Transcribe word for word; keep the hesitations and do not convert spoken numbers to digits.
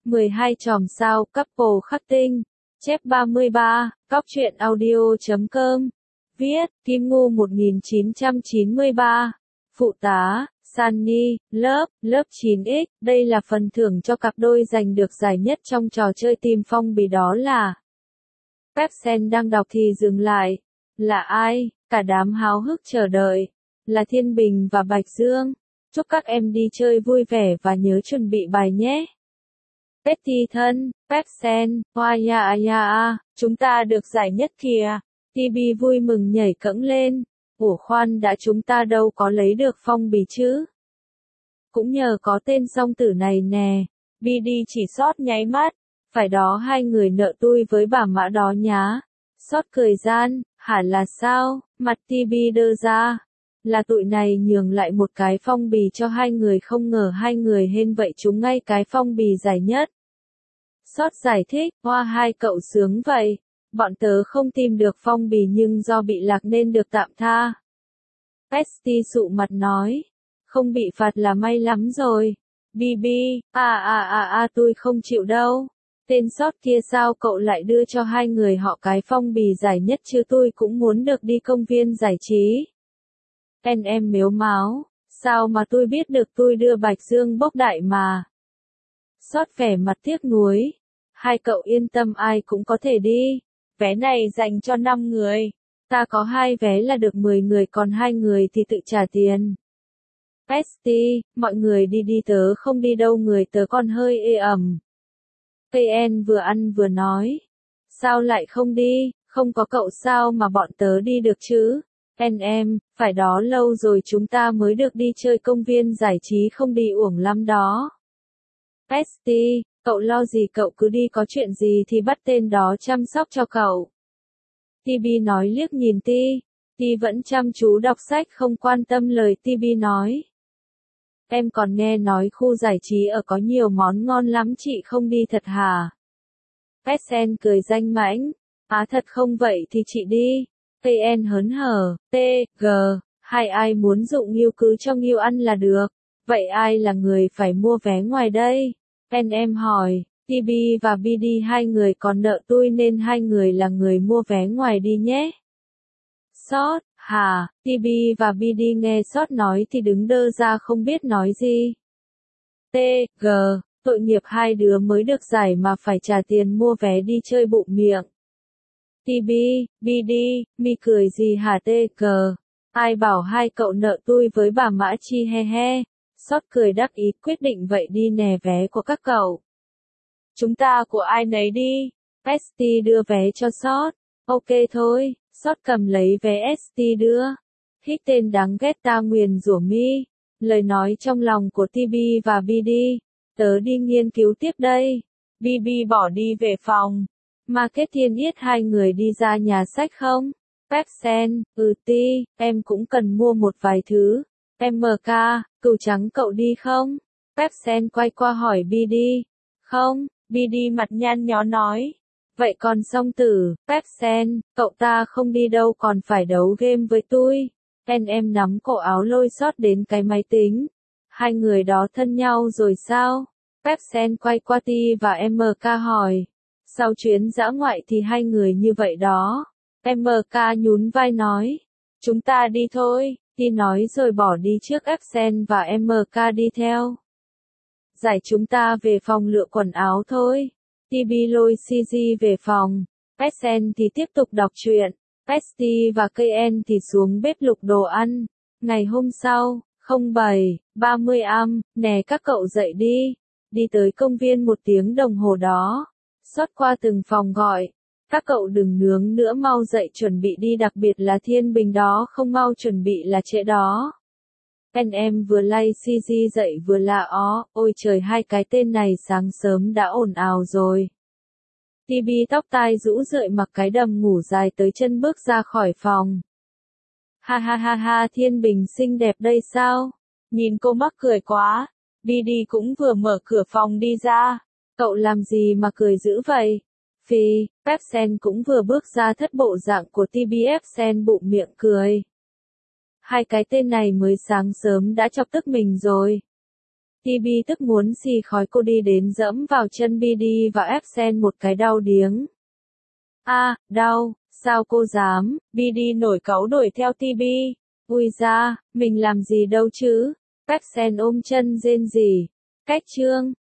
mười hai chòm sao couple khắc tinh. Chép ba mươi ba, cóc truyện audio chấm com. Viết, Kim Ngưu một nghìn chín trăm chín mươi ba. Phụ tá, Sunny, lớp, lớp chín x. Đây là phần thưởng cho cặp đôi giành được giải nhất trong trò chơi tìm phong bì đó là. Pepsen đang đọc thì dừng lại. Là ai? Cả đám háo hức chờ đợi. Là Thiên Bình và Bạch Dương. Chúc các em đi chơi vui vẻ và nhớ chuẩn bị bài nhé. Betty thân, Pepsen, hoa ya ya, chúng ta được giải nhất kìa. Tibi vui mừng nhảy cẫng lên. Ủa khoan đã, chúng ta đâu có lấy được phong bì chứ. Cũng nhờ có tên song tử này nè. Bidi chỉ sót nháy mắt. Phải đó, hai người nợ tui với bà mã đó nhá. Sót cười gian, hả là sao? Mặt Tibi đơ ra. Là tụi này nhường lại một cái phong bì cho hai người, không ngờ hai người hên vậy trúng ngay cái phong bì giải nhất. Sót giải thích, hoa hai cậu sướng vậy. Bọn tớ không tìm được phong bì nhưng do bị lạc nên được tạm tha. Pesty sụ mặt nói. Không bị phạt là may lắm rồi. Bibi, à à à à tôi không chịu đâu. Tên sót kia sao cậu lại đưa cho hai người họ cái phong bì giải nhất chứ, tôi cũng muốn được đi công viên giải trí. En em mếu máo, sao mà tôi biết được, tôi đưa Bạch Dương bốc đại mà. Sót vẻ mặt tiếc nuối. Hai cậu yên tâm, ai cũng có thể đi. Vé này dành cho năm người. Ta có hai vé là được mười người, còn hai người thì tự trả tiền. Pesty, mọi người đi đi, tớ không đi đâu, người tớ còn hơi ê ẩm. pê en vừa ăn vừa nói. Sao lại không đi, không có cậu sao mà bọn tớ đi được chứ? En em, phải đó, lâu rồi chúng ta mới được đi chơi công viên giải trí, không đi uổng lắm đó. Pesty, cậu lo gì, cậu cứ đi, có chuyện gì thì bắt tên đó chăm sóc cho cậu. Tibi nói liếc nhìn Ti. Ti vẫn chăm chú đọc sách, không quan tâm lời Tibi nói. Em còn nghe nói khu giải trí ở có nhiều món ngon lắm, chị không đi thật hả? Pepsen cười danh mãnh. Á thật không, vậy thì chị đi. pê en hớn hở. T, G, hai ai muốn dụ Nghiêu cứ cho Nghiêu ăn là được. Vậy ai là người phải mua vé ngoài đây? En em hỏi. Tibi và Bidi hai người còn nợ tôi nên hai người là người mua vé ngoài đi nhé. Sót, hả? Tibi và Bidi nghe Sót nói thì đứng đơ ra không biết nói gì. T, G, tội nghiệp, hai đứa mới được giải mà phải trả tiền mua vé đi chơi bụng miệng. Tibi, Bidi, mi cười gì hả? T, G, ai bảo hai cậu nợ tôi với bà Mã Chi, he he. Sót cười đắc ý, quyết định vậy đi nè, vé của các cậu. Chúng ta của ai nấy đi. Pesty đưa vé cho Sót. Ok thôi. Sót cầm lấy vé, St đưa. Hít tên đáng ghét, ta nguyền rủa mi. Lời nói trong lòng của Tibi và Bidi. Tớ đi nghiên cứu tiếp đây. Bibi bỏ đi về phòng. Market Thiên Yết hai người đi ra nhà sách không? Pepsen, ừ Ti, em cũng cần mua một vài thứ. em ca, cừu trắng cậu đi không? Pepsen quay qua hỏi Bidi. Không, Bidi mặt nhăn nhó nói. Vậy còn song tử, Pepsen, cậu ta không đi đâu, còn phải đấu game với tôi. En em nắm cổ áo lôi Sót đến cái máy tính. Hai người đó thân nhau rồi sao? Pepsen quay qua Ti và em ca hỏi. Sau chuyến dã ngoại thì hai người như vậy đó. em ca nhún vai nói. Chúng ta đi thôi, Ti nói rồi bỏ đi trước, Pepsen và em ca đi theo. Giải chúng ta về phòng lựa quần áo thôi. Tibi lôi xê giê về phòng. Pepsen thì tiếp tục đọc truyện. Pesty và Ken thì xuống bếp lục đồ ăn. Ngày hôm sau, không bảy, ba mươi am, nè các cậu dậy đi. Đi tới công viên một tiếng đồng hồ đó. Xót qua từng phòng gọi. Các cậu đừng nướng nữa, mau dậy chuẩn bị đi, đặc biệt là Thiên Bình đó, không mau chuẩn bị là trễ đó. En em vừa lay xê giê dậy vừa la ó, ôi trời, hai cái tên này sáng sớm đã ồn ào rồi. Tibi tóc tai rũ rượi mặc cái đầm ngủ dài tới chân bước ra khỏi phòng. Ha ha ha ha, Thiên Bình xinh đẹp đây sao? Nhìn cô mắc cười quá. Bidi cũng vừa mở cửa phòng đi ra. Cậu làm gì mà cười dữ vậy? Phi, Pepsen cũng vừa bước ra, thất bộ dạng của Tibi. Pepsen bụng miệng cười. Hai cái tên này mới sáng sớm đã chọc tức mình rồi. Ti Bi tức muốn xì khói, cô đi đến dẫm vào chân Bi đi và ép Sen một cái đau điếng. A, à, đau, sao cô dám? Bi đi nổi cáu đuổi theo Ti Bi. Ui da, mình làm gì đâu chứ? Pep Sen ôm chân rên rỉ. Cách chương